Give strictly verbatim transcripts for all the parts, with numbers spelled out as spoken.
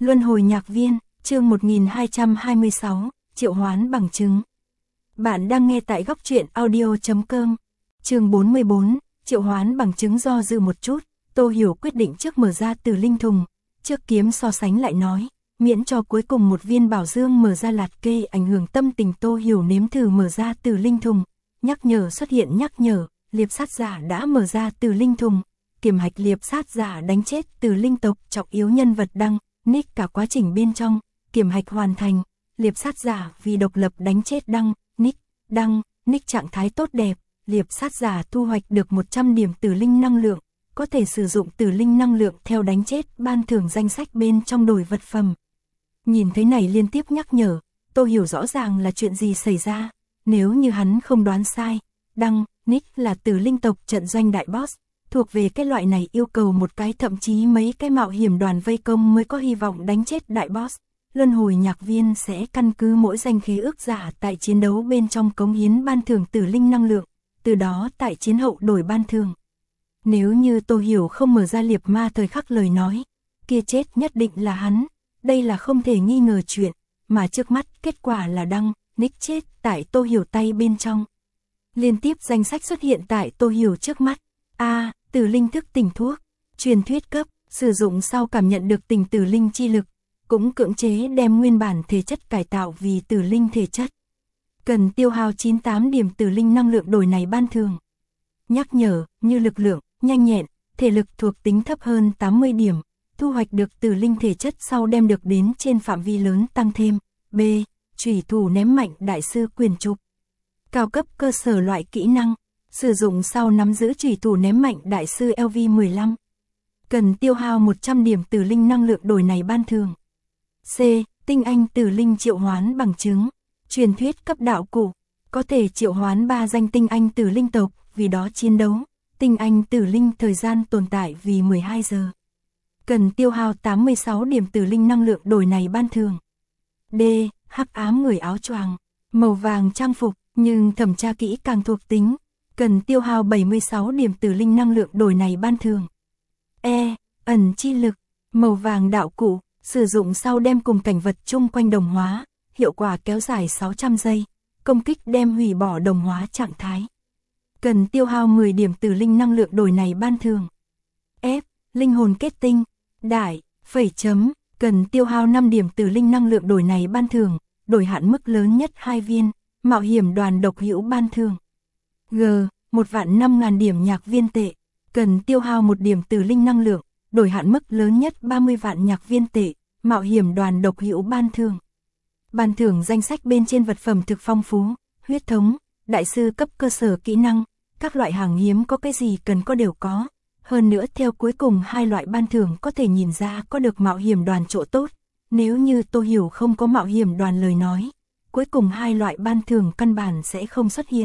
Luân hồi nhạc viên, chương một nghìn hai trăm hai mươi sáu, triệu hoán bằng chứng. Bạn đang nghe tại góc truyện audio chấm com. Chương bốn mươi bốn, triệu hoán bằng chứng. Do dự một chút, Tô Hiểu quyết định trước mở ra Tử Linh thùng. Trước kiếm so sánh lại nói, miễn cho cuối cùng một viên bảo dương mở ra lạt kê ảnh hưởng tâm tình. Tô Hiểu nếm thử mở ra Tử Linh thùng. Nhắc nhở xuất hiện nhắc nhở, liệp sát giả đã mở ra Tử Linh thùng. Kiểm hạch liệp sát giả đánh chết Tử Linh tộc trọng yếu nhân vật đăng. Nick cả quá trình bên trong, kiểm hạch hoàn thành, liệp sát giả vì độc lập đánh chết đăng, Nick, đăng, Nick trạng thái tốt đẹp, liệp sát giả thu hoạch được một trăm điểm tử linh năng lượng, có thể sử dụng tử linh năng lượng theo đánh chết ban thưởng danh sách bên trong đổi vật phẩm. Nhìn thấy này liên tiếp nhắc nhở, Tô Hiểu rõ ràng là chuyện gì xảy ra, nếu như hắn không đoán sai, đăng, Nick là tử linh tộc trận doanh đại boss. Thuộc về cái loại này yêu cầu một cái thậm chí mấy cái mạo hiểm đoàn vây công mới có hy vọng đánh chết đại boss. Luân hồi nhạc viên sẽ căn cứ mỗi danh khế ước giả tại chiến đấu bên trong cống hiến ban thưởng tử linh năng lượng, từ đó tại chiến hậu đổi ban thưởng. Nếu như Tô Hiểu không mở ra liệp ma thời khắc lời nói, kia chết nhất định là hắn, đây là không thể nghi ngờ chuyện, mà trước mắt kết quả là đăng, Nick chết tại Tô Hiểu tay bên trong. Liên tiếp danh sách xuất hiện tại Tô Hiểu trước mắt. A. À, Tử linh thức tỉnh thuốc, truyền thuyết cấp, sử dụng sau cảm nhận được tình tử linh chi lực, cũng cưỡng chế đem nguyên bản thể chất cải tạo vì tử linh thể chất. Cần tiêu hao chín mươi tám điểm tử linh năng lượng đổi này ban thường. Nhắc nhở, như lực lượng, nhanh nhẹn, thể lực thuộc tính thấp hơn tám mươi điểm, thu hoạch được tử linh thể chất sau đem được đến trên phạm vi lớn tăng thêm. B. Chủy thủ ném mạnh đại sư quyền trục. Cao cấp cơ sở loại kỹ năng. Sử dụng sau nắm giữ chủy thủ ném mạnh đại sư L V mười lăm. Cần tiêu hao một trăm điểm tử linh năng lượng đổi này ban thường. C. Tinh anh tử linh triệu hoán bằng chứng. Truyền thuyết cấp đạo cụ. Có thể triệu hoán ba danh tinh anh tử linh tộc, vì đó chiến đấu. Tinh anh tử linh thời gian tồn tại vì mười hai giờ. Cần tiêu hao tám mươi sáu điểm tử linh năng lượng đổi này ban thường. D. Hắc ám người áo choàng. Màu vàng trang phục, nhưng thẩm tra kỹ càng thuộc tính. Cần tiêu hao bảy mươi sáu điểm tử linh năng lượng đổi này ban thường. E. Ẩn chi lực, màu vàng đạo cụ, sử dụng sau đem cùng cảnh vật chung quanh đồng hóa, hiệu quả kéo dài sáu trăm giây, công kích đem hủy bỏ đồng hóa trạng thái. Cần tiêu hao mười điểm tử linh năng lượng đổi này ban thường. F. Linh hồn kết tinh, đại, phẩy chấm, cần tiêu hao năm điểm tử linh năng lượng đổi này ban thường, đổi hạn mức lớn nhất hai viên, mạo hiểm đoàn độc hữu ban thường. G. Một vạn năm ngàn điểm nhạc viên tệ, cần tiêu hao một điểm tử linh năng lượng, đổi hạn mức lớn nhất ba mươi vạn nhạc viên tệ, mạo hiểm đoàn độc hữu ban thưởng. Ban thưởng danh sách bên trên vật phẩm thực phong phú, huyết thống, đại sư cấp cơ sở kỹ năng, các loại hàng hiếm có cái gì cần có đều có. Hơn nữa theo cuối cùng hai loại ban thưởng có thể nhìn ra có được mạo hiểm đoàn chỗ tốt, nếu như Tô Hiểu không có mạo hiểm đoàn lời nói, cuối cùng hai loại ban thưởng căn bản sẽ không xuất hiện.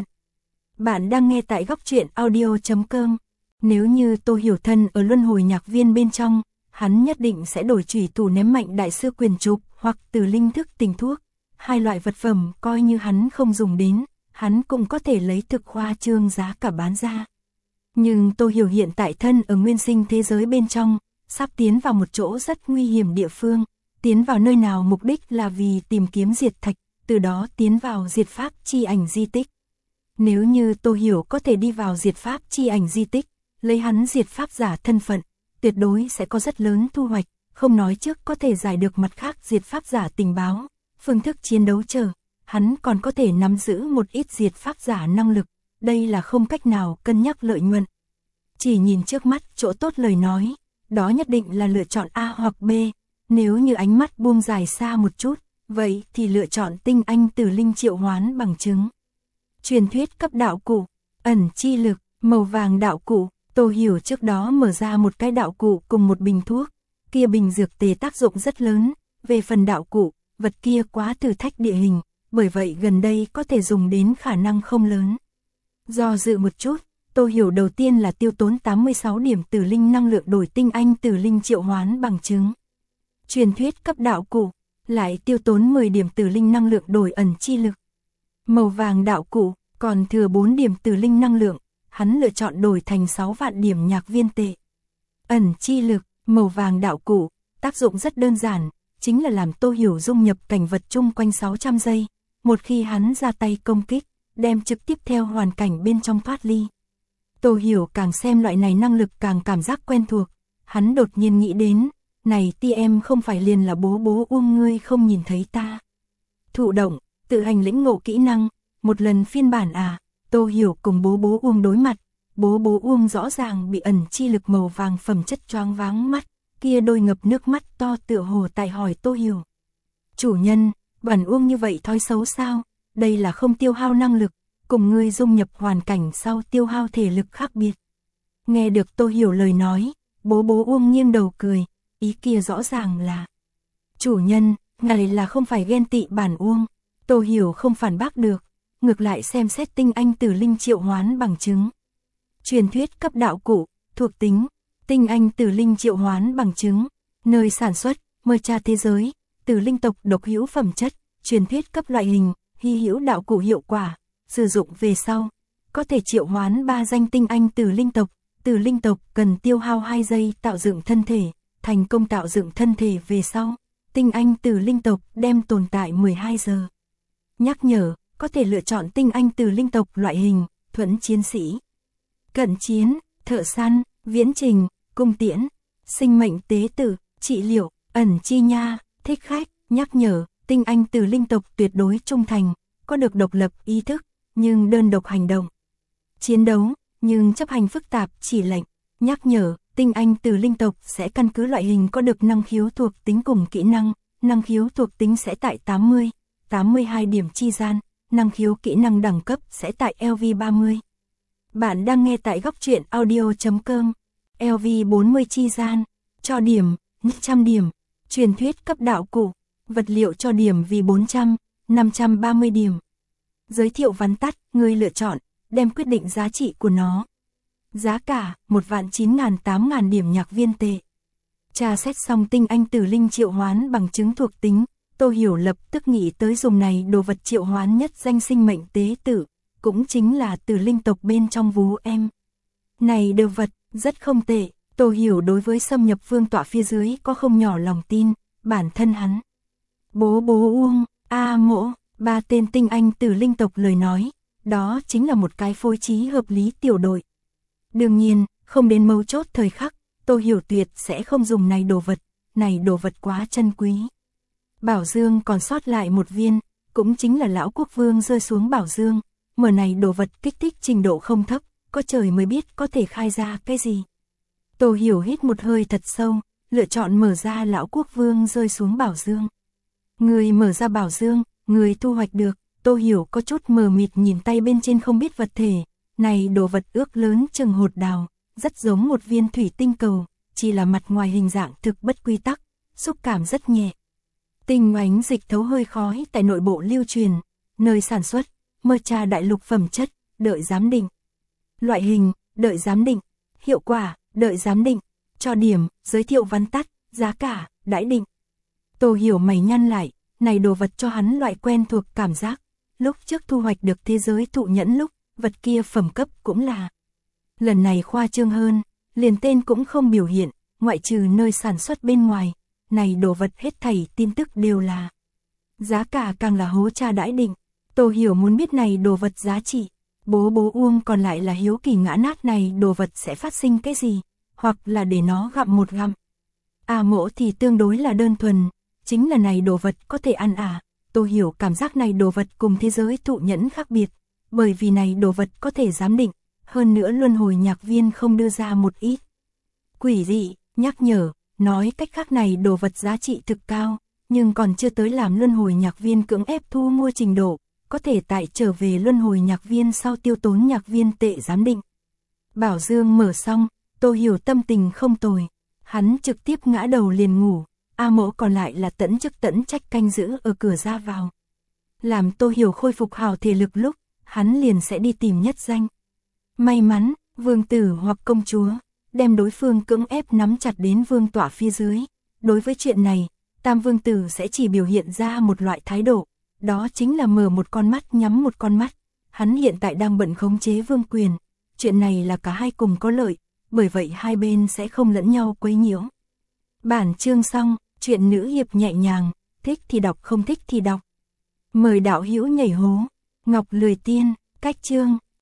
Bạn đang nghe tại góc truyện audio chấm com. Nếu như Tô Hiểu thân ở luân hồi nhạc viên bên trong, hắn nhất định sẽ đổi chủy thủ ném mạnh đại sư quyền trục hoặc tử linh thức tỉnh thuốc. Hai loại vật phẩm coi như hắn không dùng đến, hắn cũng có thể lấy thực khoa trương giá cả bán ra. Nhưng Tô Hiểu hiện tại thân ở nguyên sinh thế giới bên trong, sắp tiến vào một chỗ rất nguy hiểm địa phương. Tiến vào nơi nào mục đích là vì tìm kiếm diệt thạch, từ đó tiến vào diệt pháp chi ảnh di tích. Nếu như Tô Hiểu có thể đi vào diệt pháp chi ảnh di tích, lấy hắn diệt pháp giả thân phận, tuyệt đối sẽ có rất lớn thu hoạch, không nói trước có thể giải được mặt khác diệt pháp giả tình báo, phương thức chiến đấu chờ, hắn còn có thể nắm giữ một ít diệt pháp giả năng lực, đây là không cách nào cân nhắc lợi nhuận. Chỉ nhìn trước mắt chỗ tốt lời nói, đó nhất định là lựa chọn A hoặc B, nếu như ánh mắt buông dài xa một chút, vậy thì lựa chọn tinh anh tử linh triệu hoán bằng chứng. Truyền thuyết cấp đạo cụ, ẩn chi lực, màu vàng đạo cụ, Tô Hiểu trước đó mở ra một cái đạo cụ cùng một bình thuốc, kia bình dược tề tác dụng rất lớn, về phần đạo cụ, vật kia quá thử thách địa hình, bởi vậy gần đây có thể dùng đến khả năng không lớn. Do dự một chút, Tô Hiểu đầu tiên là tiêu tốn tám mươi sáu điểm tử linh năng lượng đổi tinh anh tử linh triệu hoán bằng chứng. Truyền thuyết cấp đạo cụ, lại tiêu tốn mười điểm tử linh năng lượng đổi ẩn chi lực. Màu vàng đạo cụ, còn thừa bốn điểm tử linh năng lượng, hắn lựa chọn đổi thành sáu vạn điểm nhạc viên tệ. Ẩn chi lực, màu vàng đạo cụ, tác dụng rất đơn giản, chính là làm Tô Hiểu dung nhập cảnh vật chung quanh sáu trăm giây, một khi hắn ra tay công kích, đem trực tiếp theo hoàn cảnh bên trong thoát ly. Tô Hiểu càng xem loại này năng lực càng cảm giác quen thuộc, hắn đột nhiên nghĩ đến, này ti em không phải liền là bố bố Uông ngươi không nhìn thấy ta. Thụ động, tự hành lĩnh ngộ kỹ năng, một lần phiên bản à, Tô Hiểu cùng bố bố Uông đối mặt, bố bố Uông rõ ràng bị ẩn chi lực màu vàng phẩm chất choáng váng mắt, kia đôi ngập nước mắt to tựa hồ tại hỏi Tô Hiểu. Chủ nhân, bản Uông như vậy thói xấu sao, đây là không tiêu hao năng lực, cùng ngươi dung nhập hoàn cảnh sau tiêu hao thể lực khác biệt. Nghe được Tô Hiểu lời nói, bố bố Uông nghiêng đầu cười, ý kia rõ ràng là chủ nhân, ngài là không phải ghen tị bản Uông. Tô Hiểu không phản bác được, ngược lại xem xét tinh anh tử linh triệu hoán bằng chứng. Truyền thuyết cấp đạo cụ, thuộc tính, tinh anh tử linh triệu hoán bằng chứng, nơi sản xuất, mơ tra thế giới, tử linh tộc độc hữu phẩm chất, truyền thuyết cấp loại hình, hy hữu đạo cụ hiệu quả, sử dụng về sau, có thể triệu hoán ba danh tinh anh tử linh tộc, tử linh tộc cần tiêu hao hai giây tạo dựng thân thể, thành công tạo dựng thân thể về sau, tinh anh tử linh tộc đem tồn tại mười hai giờ. Nhắc nhở, có thể lựa chọn tinh anh tử linh tộc loại hình, thuẫn chiến sĩ, cận chiến, thợ săn, viễn trình, cung tiễn, sinh mệnh tế tử, trị liệu, ẩn chi nha, thích khách, nhắc nhở, tinh anh tử linh tộc tuyệt đối trung thành, có được độc lập ý thức, nhưng đơn độc hành động. Chiến đấu, nhưng chấp hành phức tạp chỉ lệnh, nhắc nhở, tinh anh tử linh tộc sẽ căn cứ loại hình có được năng khiếu thuộc tính cùng kỹ năng, năng khiếu thuộc tính sẽ tại tám mươi, tám mươi hai điểm chi gian, năng khiếu kỹ năng đẳng cấp sẽ tại L V ba mươi. Bạn đang nghe tại góc truyện audio chấm com, L V bốn mươi chi gian, cho điểm, một trăm điểm, truyền thuyết cấp đạo cụ, vật liệu cho điểm vì bốn trăm, năm trăm ba mươi điểm. Giới thiệu vắn tắt, người lựa chọn, đem quyết định giá trị của nó. Giá cả, một vạn chín ngàn tám ngàn điểm nhạc viên tệ. Tra xét xong tinh anh tử linh triệu hoán bằng chứng thuộc tính, Tô Hiểu lập tức nghĩ tới dùng này đồ vật triệu hoán nhất danh sinh mệnh tế tử, cũng chính là tử linh tộc bên trong vú em. Này đồ vật, rất không tệ, Tô Hiểu đối với xâm nhập vương tọa phía dưới có không nhỏ lòng tin, bản thân hắn. Bố bố Uông, A Mỗ, ba tên tinh anh tử linh tộc lời nói, đó chính là một cái phối trí hợp lý tiểu đội. Đương nhiên, không đến mấu chốt thời khắc, Tô Hiểu tuyệt sẽ không dùng này đồ vật, này đồ vật quá chân quý. Bảo Dương còn sót lại một viên, cũng chính là lão quốc vương rơi xuống Bảo Dương, mở này đồ vật kích thích trình độ không thấp, có trời mới biết có thể khai ra cái gì. Tô Hiểu hít một hơi thật sâu, lựa chọn mở ra lão quốc vương rơi xuống Bảo Dương. Người mở ra Bảo Dương, người thu hoạch được, Tô Hiểu có chút mờ mịt nhìn tay bên trên không biết vật thể, này đồ vật ước lớn chừng hột đào, rất giống một viên thủy tinh cầu, chỉ là mặt ngoài hình dạng thực bất quy tắc, xúc cảm rất nhẹ. Tinh ánh dịch thấu hơi khói tại nội bộ lưu truyền, nơi sản xuất, mơ trà đại lục phẩm chất, đợi giám định. Loại hình, đợi giám định. Hiệu quả, đợi giám định. Cho điểm, giới thiệu vắn tắt, giá cả, đãi định. Tô Hiểu mày nhăn lại, này đồ vật cho hắn loại quen thuộc cảm giác. Lúc trước thu hoạch được thế giới thụ nhẫn lúc, vật kia phẩm cấp cũng là. Lần này khoa trương hơn, liền tên cũng không biểu hiện, ngoại trừ nơi sản xuất bên ngoài. Này đồ vật hết thảy tin tức đều là. Giá cả càng là hố cha đãi định. Tô Hiểu muốn biết này đồ vật giá trị. Bố bố Uông còn lại là hiếu kỳ ngã nát này đồ vật sẽ phát sinh cái gì, hoặc là để nó gặm một gặm. À Mỗ thì tương đối là đơn thuần, chính là này đồ vật có thể ăn à. Tô Hiểu cảm giác này đồ vật cùng thế giới thụ nhẫn khác biệt, bởi vì này đồ vật có thể giám định, hơn nữa luân hồi nhạc viên không đưa ra một ít. Quỷ dị, nhắc nhở, nói cách khác này đồ vật giá trị thực cao, nhưng còn chưa tới làm luân hồi nhạc viên cưỡng ép thu mua trình độ, có thể tại trở về luân hồi nhạc viên sau tiêu tốn nhạc viên tệ giám định. Bảo Dương mở xong, Tô Hiểu tâm tình không tồi, hắn trực tiếp ngã đầu liền ngủ, A Mỗ còn lại là tẫn chức tẫn trách canh giữ ở cửa ra vào. Làm Tô Hiểu khôi phục hào thể lực lúc, hắn liền sẽ đi tìm nhất danh. May mắn, vương tử hoặc công chúa, đem đối phương cưỡng ép nắm chặt đến vương tọa phía dưới. Đối với chuyện này, tam vương tử sẽ chỉ biểu hiện ra một loại thái độ, đó chính là mở một con mắt nhắm một con mắt. Hắn hiện tại đang bận khống chế vương quyền, chuyện này là cả hai cùng có lợi, bởi vậy hai bên sẽ không lẫn nhau quấy nhiễu. Bản chương xong. Chuyện nữ hiệp nhẹ nhàng, thích thì đọc không thích thì đọc. Mời đạo hữu nhảy hố. Ngọc Lười Tiên, cách chương.